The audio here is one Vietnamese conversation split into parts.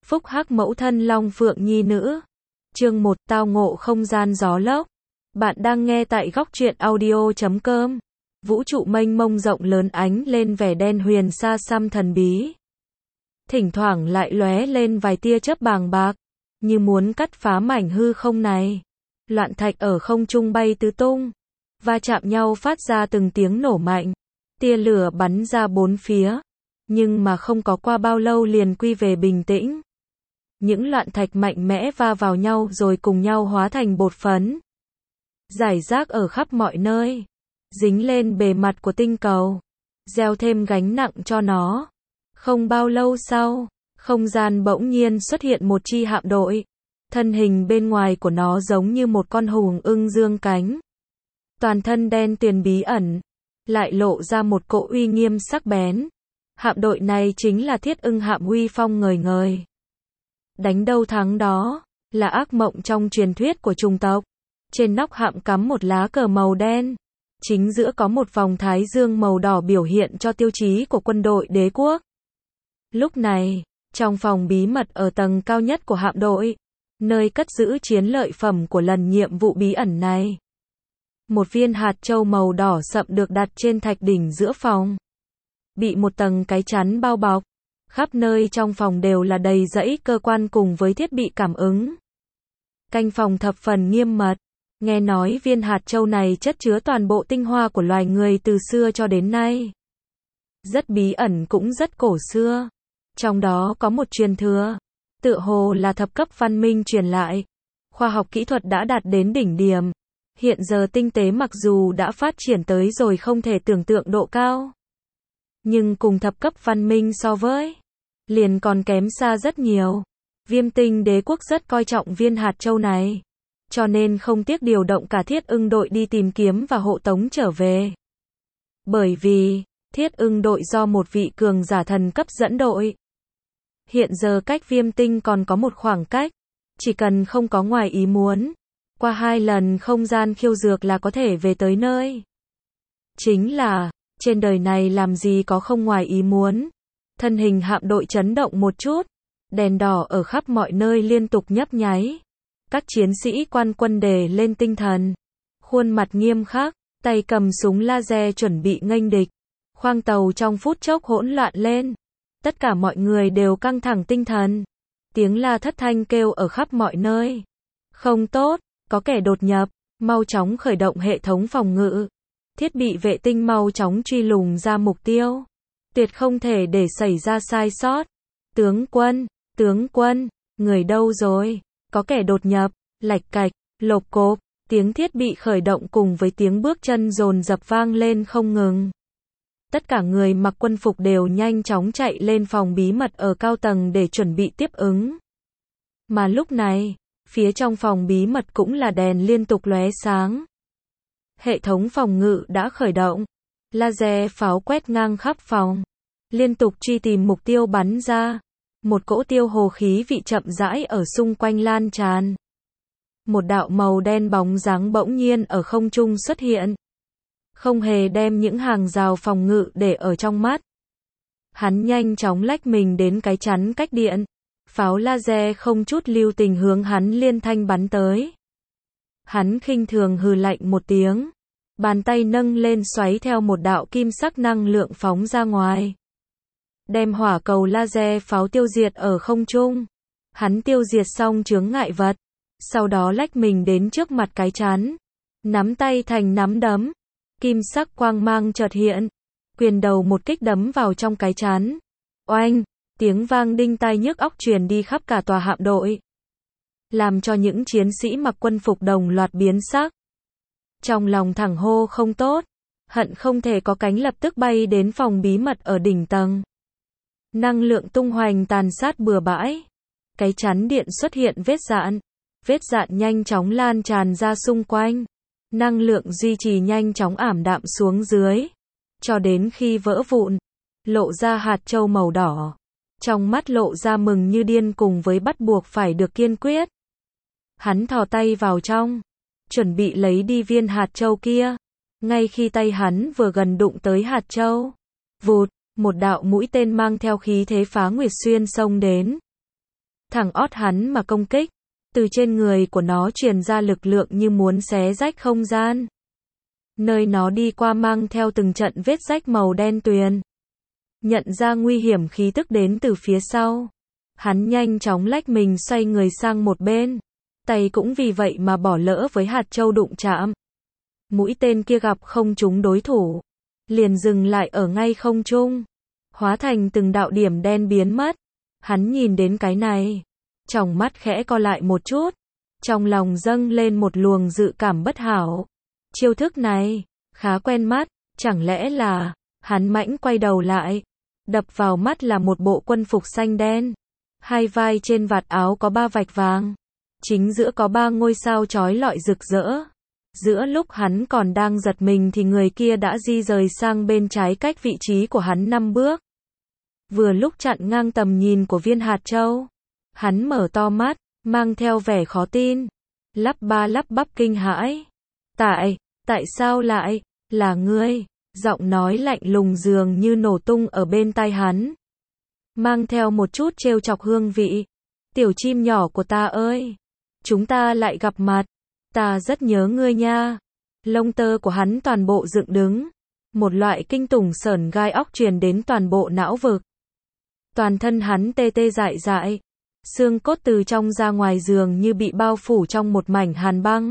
Phúc hắc mẫu thân Long Phượng Nhi nữ. Chương 1 tao ngộ không gian gió lốc. Bạn đang nghe tại góc truyện audio.com. Vũ trụ mênh mông rộng lớn ánh lên vẻ đen huyền xa xăm thần bí. Thỉnh thoảng lại lóe lên vài tia chớp bàng bạc, như muốn cắt phá mảnh hư không này. Loạn thạch ở không trung bay tứ tung, va chạm nhau phát ra từng tiếng nổ mạnh. Tia lửa bắn ra bốn phía, nhưng mà không có qua bao lâu liền quy về bình tĩnh. Những loạn thạch mạnh mẽ va vào nhau rồi cùng nhau hóa thành bột phấn, rải rác ở khắp mọi nơi, dính lên bề mặt của tinh cầu, gieo thêm gánh nặng cho nó. Không bao lâu sau, không gian bỗng nhiên xuất hiện một chi hạm đội. Thân hình bên ngoài của nó giống như một con hùng ưng dương cánh. Toàn thân đen tuyền bí ẩn, lại lộ ra một cỗ uy nghiêm sắc bén. Hạm đội này chính là Thiết Ưng hạm, uy phong ngời ngời. Đánh đâu thắng đó, là ác mộng trong truyền thuyết của chủng tộc. Trên nóc hạm cắm một lá cờ màu đen. Chính giữa có một vòng thái dương màu đỏ biểu hiện cho tiêu chí của quân đội đế quốc. Lúc này, trong phòng bí mật ở tầng cao nhất của hạm đội, nơi cất giữ chiến lợi phẩm của lần nhiệm vụ bí ẩn này, một viên hạt châu màu đỏ sậm được đặt trên thạch đỉnh giữa phòng, bị một tầng cái chắn bao bọc. Khắp nơi trong phòng đều là đầy dãy cơ quan cùng với thiết bị cảm ứng. Canh phòng thập phần nghiêm mật. Nghe nói viên hạt châu này chất chứa toàn bộ tinh hoa của loài người từ xưa cho đến nay. Rất bí ẩn cũng rất cổ xưa. Trong đó có một truyền thừa, tựa hồ là thập cấp văn minh truyền lại. Khoa học kỹ thuật đã đạt đến đỉnh điểm. Hiện giờ tinh tế mặc dù đã phát triển tới rồi không thể tưởng tượng độ cao, nhưng cùng thập cấp văn minh so với, liền còn kém xa rất nhiều. Viêm Tinh đế quốc rất coi trọng viên hạt châu này, cho nên không tiếc điều động cả Thiết Ưng đội đi tìm kiếm và hộ tống trở về. Bởi vì, Thiết Ưng đội do một vị cường giả thần cấp dẫn đội. Hiện giờ cách Viêm Tinh còn có một khoảng cách, chỉ cần không có ngoài ý muốn, qua 2 lần không gian khiêu dược là có thể về tới nơi. Chính là, trên đời này làm gì có không ngoài ý muốn. Thân hình hạm đội chấn động một chút, đèn đỏ ở khắp mọi nơi liên tục nhấp nháy. Các chiến sĩ quan quân đề lên tinh thần, khuôn mặt nghiêm khắc, tay cầm súng laser chuẩn bị nghênh địch. Khoang tàu trong phút chốc hỗn loạn lên. Tất cả mọi người đều căng thẳng tinh thần. Tiếng la thất thanh kêu ở khắp mọi nơi. Không tốt, có kẻ đột nhập, mau chóng khởi động hệ thống phòng ngự. Thiết bị vệ tinh mau chóng truy lùng ra mục tiêu. Tuyệt không thể để xảy ra sai sót. Tướng quân, người đâu rồi? Có kẻ đột nhập, lạch cạch, lộp cộp, tiếng thiết bị khởi động cùng với tiếng bước chân dồn dập vang lên không ngừng. Tất cả người mặc quân phục đều nhanh chóng chạy lên phòng bí mật ở cao tầng để chuẩn bị tiếp ứng. Mà lúc này, phía trong phòng bí mật cũng là đèn liên tục lóe sáng. Hệ thống phòng ngự đã khởi động. Laser pháo quét ngang khắp phòng, liên tục truy tìm mục tiêu bắn ra. Một cỗ tiêu hồ khí vị chậm rãi ở xung quanh lan tràn. Một đạo màu đen bóng dáng bỗng nhiên ở không trung xuất hiện. Không hề đem những hàng rào phòng ngự để ở trong mắt. Hắn nhanh chóng lách mình đến cái chắn cách điện. Pháo laser không chút lưu tình hướng hắn liên thanh bắn tới. Hắn khinh thường hừ lạnh một tiếng. Bàn tay nâng lên xoáy theo một đạo kim sắc năng lượng phóng ra ngoài. Đem hỏa cầu laser pháo tiêu diệt ở không trung. Hắn tiêu diệt xong chướng ngại vật. Sau đó lách mình đến trước mặt cái chắn. Nắm tay thành nắm đấm. Kim sắc quang mang chợt hiện. Quyền đầu một kích đấm vào trong cái chắn. Oanh! Tiếng vang đinh tai nhức óc truyền đi khắp cả tòa hạm đội. Làm cho những chiến sĩ mặc quân phục đồng loạt biến sắc. Trong lòng thẳng hô không tốt. Hận không thể có cánh lập tức bay đến phòng bí mật ở đỉnh tầng. Năng lượng tung hoành tàn sát bừa bãi. Cái chắn điện xuất hiện vết dạn. Vết dạn nhanh chóng lan tràn ra xung quanh. Năng lượng duy trì nhanh chóng ảm đạm xuống dưới. Cho đến khi vỡ vụn. Lộ ra hạt châu màu đỏ. Trong mắt lộ ra mừng như điên cùng với bắt buộc phải được kiên quyết. Hắn thò tay vào trong. Chuẩn bị lấy đi viên hạt châu kia. Ngay khi tay hắn vừa gần đụng tới hạt châu. Vụt, một đạo mũi tên mang theo khí thế phá nguyệt xuyên xông đến. thẳng ót hắn mà công kích. Từ trên người của nó truyền ra lực lượng như muốn xé rách không gian. Nơi nó đi qua mang theo từng trận vết rách màu đen tuyền. Nhận ra nguy hiểm khí tức đến từ phía sau. Hắn nhanh chóng lách mình xoay người sang một bên. Tay cũng vì vậy mà bỏ lỡ với hạt châu đụng chạm. Mũi tên kia gặp không trúng đối thủ. Liền dừng lại ở ngay không trung. Hóa thành từng đạo điểm đen biến mất. Hắn nhìn đến cái này. Tròng mắt khẽ co lại một chút. Trong lòng dâng lên một luồng dự cảm bất hảo. Chiêu thức này, khá quen mắt. Chẳng lẽ là, hắn mãnh quay đầu lại. Đập vào mắt là một bộ quân phục xanh đen. Hai vai trên vạt áo có 3 vạch vàng. Chính giữa có 3 ngôi sao chói lọi rực rỡ. Giữa lúc hắn còn đang giật mình thì người kia đã di rời sang bên trái cách vị trí của hắn 5 bước. Vừa lúc chặn ngang tầm nhìn của viên hạt châu. Hắn mở to mắt, mang theo vẻ khó tin. Lắp ba lắp bắp kinh hãi. Tại sao lại, là ngươi? Giọng nói lạnh lùng dường như nổ tung ở bên tai hắn. Mang theo một chút trêu chọc hương vị. Tiểu chim nhỏ của ta ơi! Chúng ta lại gặp mặt. Ta rất nhớ ngươi nha. Lông tơ của hắn toàn bộ dựng đứng. Một loại kinh tủng sởn gai óc truyền đến toàn bộ não vực. Toàn thân hắn tê tê dại dại. Xương cốt từ trong ra ngoài giường như bị bao phủ trong một mảnh hàn băng.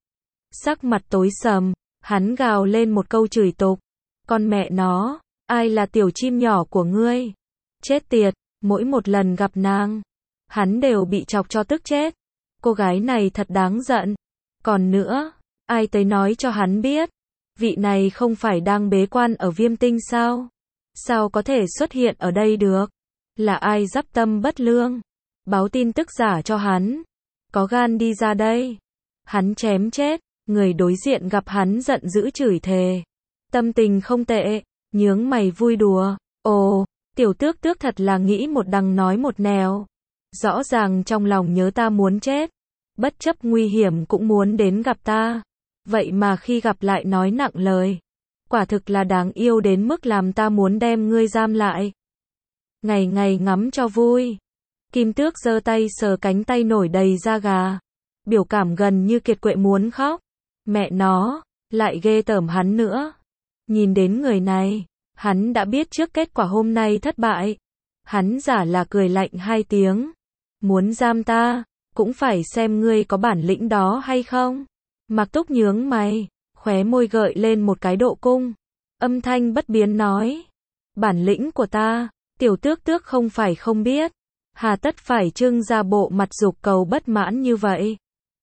Sắc mặt tối sầm, hắn gào lên một câu chửi tục. Con mẹ nó, ai là tiểu chim nhỏ của ngươi? Chết tiệt, mỗi một lần gặp nàng, hắn đều bị chọc cho tức chết. Cô gái này thật đáng giận. Còn nữa, ai tới nói cho hắn biết, vị này không phải đang bế quan ở Viêm Tinh sao? Sao có thể xuất hiện ở đây được? Là ai dắp tâm bất lương? Báo tin tức giả cho hắn. Có gan đi ra đây. Hắn chém chết. Người đối diện gặp hắn giận dữ chửi thề. Tâm tình không tệ, nhướng mày vui đùa. Ồ, tiểu tước tước thật là nghĩ một đằng nói một nẻo. Rõ ràng trong lòng nhớ ta muốn chết. Bất chấp nguy hiểm cũng muốn đến gặp ta. Vậy mà khi gặp lại nói nặng lời. Quả thực là đáng yêu đến mức làm ta muốn đem ngươi giam lại. Ngày ngày ngắm cho vui. Kim tước giơ tay sờ cánh tay nổi đầy da gà. Biểu cảm gần như kiệt quệ muốn khóc. Mẹ nó, lại ghê tởm hắn nữa. Nhìn đến người này, hắn đã biết trước kết quả hôm nay thất bại. Hắn giả là cười lạnh 2 tiếng. Muốn giam ta, cũng phải xem ngươi có bản lĩnh đó hay không. Mạc Túc nhướng mày, khóe môi gợi lên một cái độ cung. Âm thanh bất biến nói. Bản lĩnh của ta, tiểu tước tước không phải không biết. Hà tất phải trưng ra bộ mặt dục cầu bất mãn như vậy.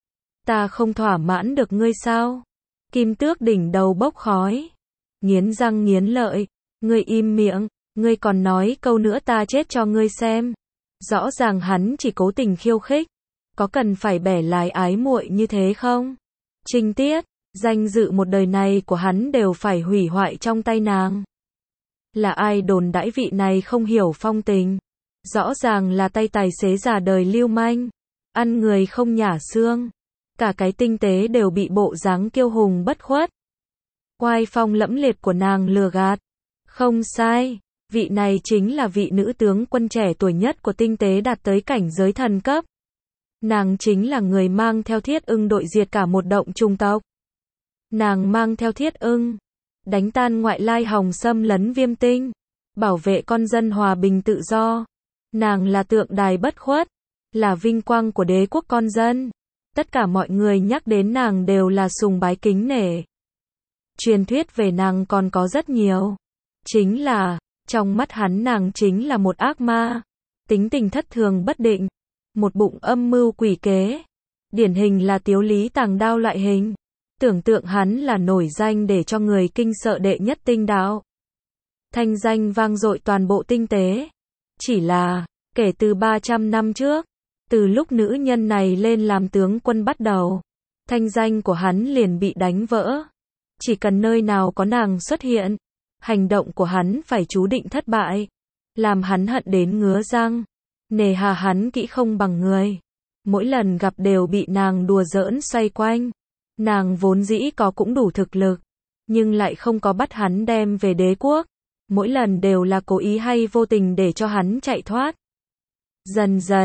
Ta không thỏa mãn được ngươi sao? Kim tước đỉnh đầu bốc khói. Nghiến răng nghiến lợi. Ngươi im miệng, ngươi còn nói câu nữa ta chết cho ngươi xem. Rõ ràng hắn chỉ cố tình khiêu khích. Có cần phải bẻ lái ái muội như thế không? Trinh Tiết, danh dự một đời này của hắn đều phải hủy hoại trong tay nàng. Là ai đồn đãi vị này không hiểu phong tình? Rõ ràng là tay tài xế già đời lưu manh. Ăn người không nhả xương. Cả cái tinh tế đều bị bộ dáng kiêu hùng bất khuất. Oai phong lẫm liệt của nàng lừa gạt. Không sai, vị này chính là vị nữ tướng quân trẻ tuổi nhất của tinh tế đạt tới cảnh giới thần cấp. Nàng chính là người mang theo Thiết Ưng đội diệt cả một động chủng tộc. Nàng mang theo Thiết Ưng, đánh tan ngoại lai hòng xâm lấn Viêm Tinh, bảo vệ con dân hòa bình tự do. Nàng là tượng đài bất khuất, là vinh quang của đế quốc con dân. Tất cả mọi người nhắc đến nàng đều là sùng bái kính nể. Truyền thuyết về nàng còn có rất nhiều. Chính là, trong mắt hắn nàng chính là một ác ma. Tính tình thất thường bất định. Một bụng âm mưu quỷ kế. Điển hình là Tiếu Lý Tàng Đao loại hình. Tưởng tượng hắn là nổi danh để cho người kinh sợ đệ nhất tinh đạo. Thanh danh vang dội toàn bộ tinh tế. Chỉ là, kể từ 300 năm trước, từ lúc nữ nhân này lên làm tướng quân bắt đầu, thanh danh của hắn liền bị đánh vỡ. Chỉ cần nơi nào có nàng xuất hiện, hành động của hắn phải chú định thất bại, làm hắn hận đến ngứa răng. Nề hà hắn kỹ không bằng người. Mỗi lần gặp đều bị nàng đùa giỡn xoay quanh. Nàng vốn dĩ có cũng đủ thực lực, nhưng lại không có bắt hắn đem về đế quốc. Mỗi lần đều là cố ý hay vô tình để cho hắn chạy thoát. Dần dần,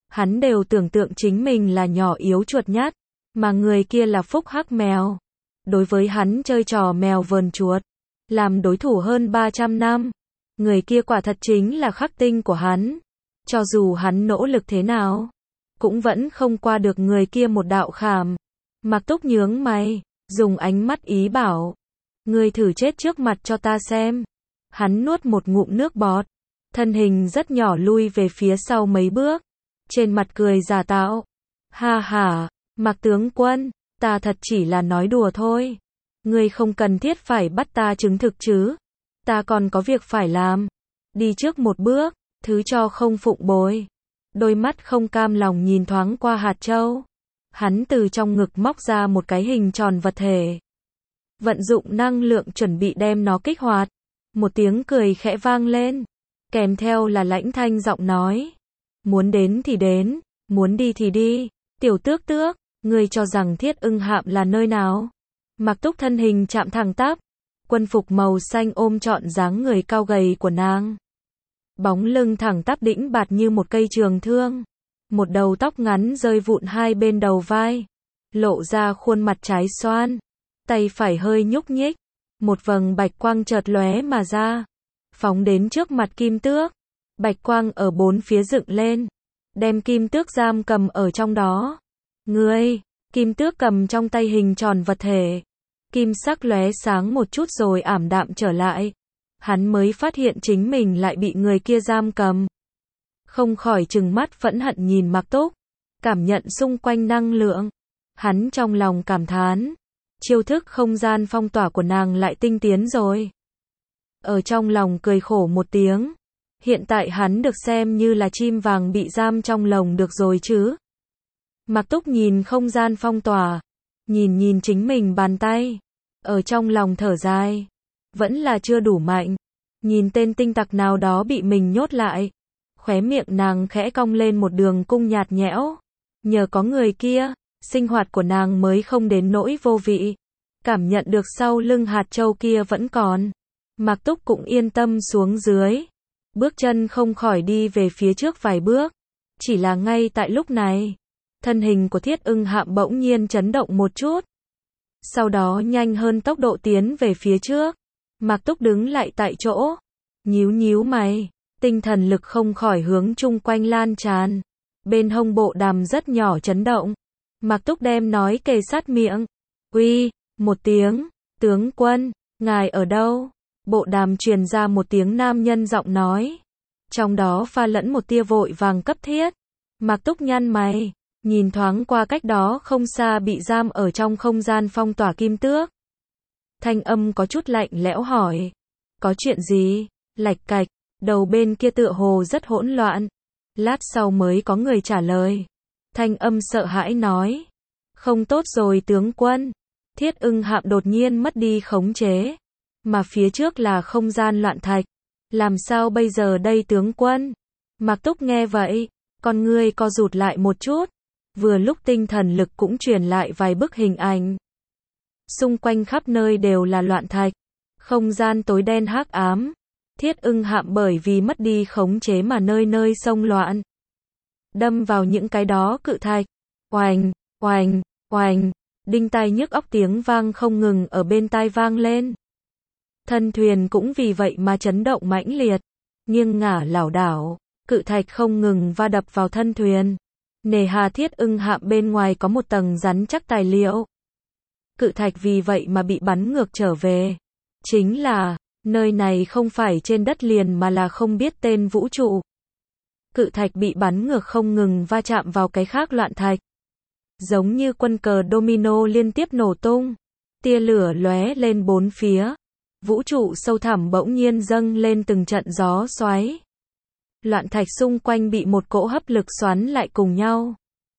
Hắn đều tưởng tượng chính mình là nhỏ yếu chuột nhắt, mà người kia là phúc hắc mèo. Đối với hắn chơi trò mèo vờn chuột, làm đối thủ hơn 300 năm. Người kia quả thật chính là khắc tinh của hắn. Cho dù hắn nỗ lực thế nào, cũng vẫn không qua được người kia một đạo khảm. Mạc Túc nhướng mày, dùng ánh mắt ý bảo. Ngươi thử chết trước mặt cho ta xem. Hắn nuốt một ngụm nước bọt. Thân hình rất nhỏ lui về phía sau mấy bước. Trên mặt cười giả tạo. Ha ha, Mạc tướng quân, ta thật chỉ là nói đùa thôi. Ngươi không cần thiết phải bắt ta chứng thực chứ. Ta còn có việc phải làm. Đi trước một bước, thứ cho không phụng bồi. Đôi mắt không cam lòng nhìn thoáng qua hạt châu. Hắn từ trong ngực móc ra một cái hình tròn vật thể. Vận dụng năng lượng chuẩn bị đem nó kích hoạt. Một tiếng cười khẽ vang lên. Kèm theo là lãnh thanh giọng nói. Muốn đến thì đến, muốn đi thì đi. Tiểu tước tước, ngươi cho rằng Thiết Ưng Hạm là nơi nào? Mạc Túc thân hình chạm thẳng tắp. Quân phục màu xanh ôm trọn dáng người cao gầy của nàng. Bóng lưng thẳng tắp đĩnh bạt như một cây trường thương. Một đầu tóc ngắn rơi vụn hai bên đầu vai. Lộ ra khuôn mặt trái xoan. Tay phải hơi nhúc nhích. Một vầng bạch quang chợt lóe mà ra. Phóng đến trước mặt Kim Tước. Bạch quang ở bốn phía dựng lên. Đem Kim Tước giam cầm ở trong đó. Ngươi, Kim Tước cầm trong tay hình tròn vật thể. Kim sắc lóe sáng một chút rồi ảm đạm trở lại. Hắn mới phát hiện chính mình lại bị người kia giam cầm. Không khỏi trừng mắt phẫn hận nhìn Mạc Túc. Cảm nhận xung quanh năng lượng. Hắn trong lòng cảm thán. Chiêu thức không gian phong tỏa của nàng lại tinh tiến rồi. Ở trong lòng cười khổ một tiếng. Hiện tại hắn được xem như là chim vàng bị giam trong lồng được rồi chứ. Mạc Túc nhìn không gian phong tỏa. Nhìn chính mình bàn tay. Ở trong lòng thở dài. Vẫn là chưa đủ mạnh. Nhìn tên tinh tặc nào đó bị mình nhốt lại. Khóe miệng nàng khẽ cong lên một đường cung nhạt nhẽo. Nhờ có người kia, sinh hoạt của nàng mới không đến nỗi vô vị. Cảm nhận được sau lưng hạt châu kia vẫn còn. Mạc Túc cũng yên tâm xuống dưới. Bước chân không khỏi đi về phía trước vài bước. Chỉ là ngay tại lúc này, thân hình của Thiết Ưng Hạm bỗng nhiên chấn động một chút. Sau đó nhanh hơn tốc độ tiến về phía trước. Mạc Túc đứng lại tại chỗ. Nhíu mày. Tinh thần lực không khỏi hướng chung quanh lan tràn. Bên hông bộ đàm rất nhỏ chấn động. Mạc Túc đem nói kề sát miệng. Uy, một tiếng. Tướng quân, ngài ở đâu? Bộ đàm truyền ra một tiếng nam nhân giọng nói. Trong đó pha lẫn một tia vội vàng cấp thiết. Mạc Túc nhăn mày. Nhìn thoáng qua cách đó không xa bị giam ở trong không gian phong tỏa Kim Tước. Thanh âm có chút lạnh lẽo hỏi. Có chuyện gì? Lạch cạch. Đầu bên kia tựa hồ rất hỗn loạn. Lát sau mới có người trả lời. Thanh âm sợ hãi nói. Không tốt rồi tướng quân. Thiết Ưng Hạm đột nhiên mất đi khống chế. Mà phía trước là không gian loạn thạch. Làm sao bây giờ đây tướng quân? Mạc Túc nghe vậy. Con ngươi co rụt lại một chút. Vừa lúc tinh thần lực cũng truyền lại vài bức hình ảnh. Xung quanh khắp nơi đều là loạn thạch. Không gian tối đen hắc ám. Thiết Ưng Hạm bởi vì mất đi khống chế mà nơi nơi xông loạn. Đâm vào những cái đó cự thạch. Oành, oành, oành. Đinh tai nhức óc tiếng vang không ngừng ở bên tai vang lên. Thân thuyền cũng vì vậy mà chấn động mãnh liệt. Nghiêng ngả lảo đảo. Cự thạch không ngừng va đập vào thân thuyền. Nề hà Thiết Ưng Hạm bên ngoài có một tầng rắn chắc tài liệu. Cự thạch vì vậy mà bị bắn ngược trở về. Chính là, nơi này không phải trên đất liền mà là không biết tên vũ trụ. Cự thạch bị bắn ngược không ngừng va chạm vào cái khác loạn thạch. Giống như quân cờ domino liên tiếp nổ tung. Tia lửa lóe lên bốn phía. Vũ trụ sâu thẳm bỗng nhiên dâng lên từng trận gió xoáy. Loạn thạch xung quanh bị một cỗ hấp lực xoắn lại cùng nhau.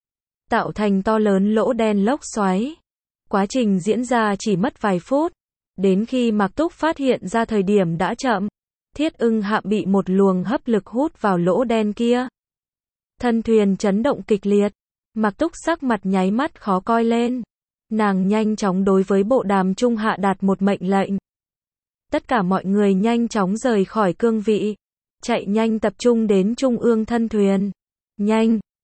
Tạo thành to lớn lỗ đen lốc xoáy. Quá trình diễn ra chỉ mất vài phút. Đến khi Mạc Túc phát hiện ra thời điểm đã chậm. Thiết Ưng Hạm bị một luồng hấp lực hút vào lỗ đen kia. Thân thuyền chấn động kịch liệt. Mạc Túc sắc mặt nháy mắt khó coi lên. Nàng nhanh chóng đối với bộ đàm trung hạ đạt một mệnh lệnh. Tất cả mọi người nhanh chóng rời khỏi cương vị. Chạy nhanh tập trung đến trung ương thân thuyền. Nhanh,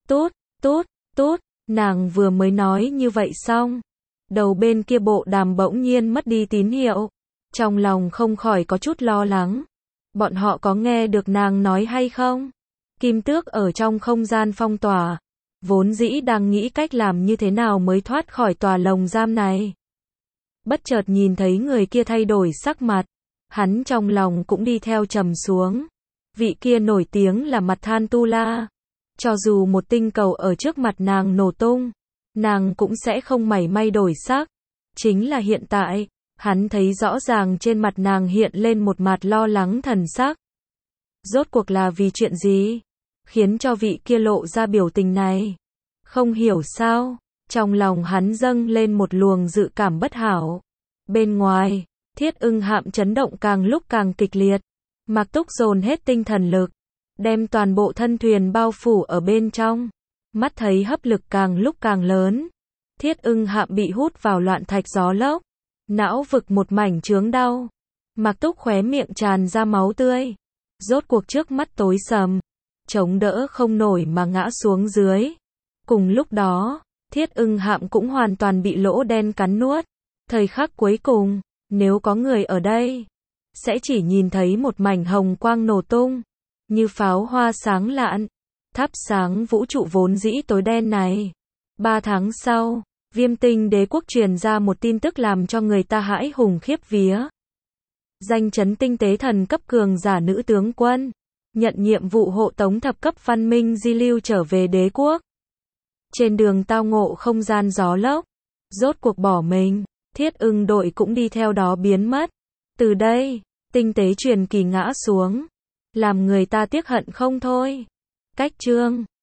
Tút, tút, tút, nàng vừa mới nói như vậy xong. Đầu bên kia bộ đàm bỗng nhiên mất đi tín hiệu. Trong lòng không khỏi có chút lo lắng. Bọn họ có nghe được nàng nói hay không? Kim Tước ở trong không gian phong tỏa. Vốn dĩ đang nghĩ cách làm như thế nào mới thoát khỏi tòa lồng giam này. Bất chợt nhìn thấy người kia thay đổi sắc mặt. Hắn trong lòng cũng đi theo trầm xuống. Vị kia nổi tiếng là Mặt Than Tu La. Cho dù một tinh cầu ở trước mặt nàng nổ tung, nàng cũng sẽ không mảy may đổi sắc. Chính là hiện tại, hắn thấy rõ ràng trên mặt nàng hiện lên một mặt lo lắng thần sắc. Rốt cuộc là vì chuyện gì? Khiến cho vị kia lộ ra biểu tình này. Không hiểu sao, trong lòng hắn dâng lên một luồng dự cảm bất hảo. Bên ngoài, Thiết Ưng hạm chấn động càng lúc càng kịch liệt. Mạc Túc dồn hết tinh thần lực, đem toàn bộ thân thuyền bao phủ ở bên trong. Mắt thấy hấp lực càng lúc càng lớn. Thiết Ưng hạm bị hút vào loạn thạch gió lốc. Não vực một mảnh chướng đau. Mạc Túc khóe miệng tràn ra máu tươi. Rốt cuộc trước mắt tối sầm. Chống đỡ không nổi mà ngã xuống dưới. Cùng lúc đó, Thiết Ưng hạm cũng hoàn toàn bị lỗ đen cắn nuốt. Thời khắc cuối cùng, nếu có người ở đây, sẽ chỉ nhìn thấy một mảnh hồng quang nổ tung, như pháo hoa sáng lạn, thắp sáng vũ trụ vốn dĩ tối đen này. 3 tháng sau, Viêm Tinh Đế quốc truyền ra một tin tức làm cho người ta hãi hùng khiếp vía. Danh chấn tinh tế thần cấp cường giả nữ tướng quân, nhận nhiệm vụ hộ tống thập cấp văn minh di lưu trở về đế quốc. Trên đường tao ngộ không gian gió lốc, rốt cuộc bỏ mình, Thiết Ưng đội cũng đi theo đó biến mất. Từ đây, tinh tế truyền kỳ ngã xuống, làm người ta tiếc hận không thôi. Cách chương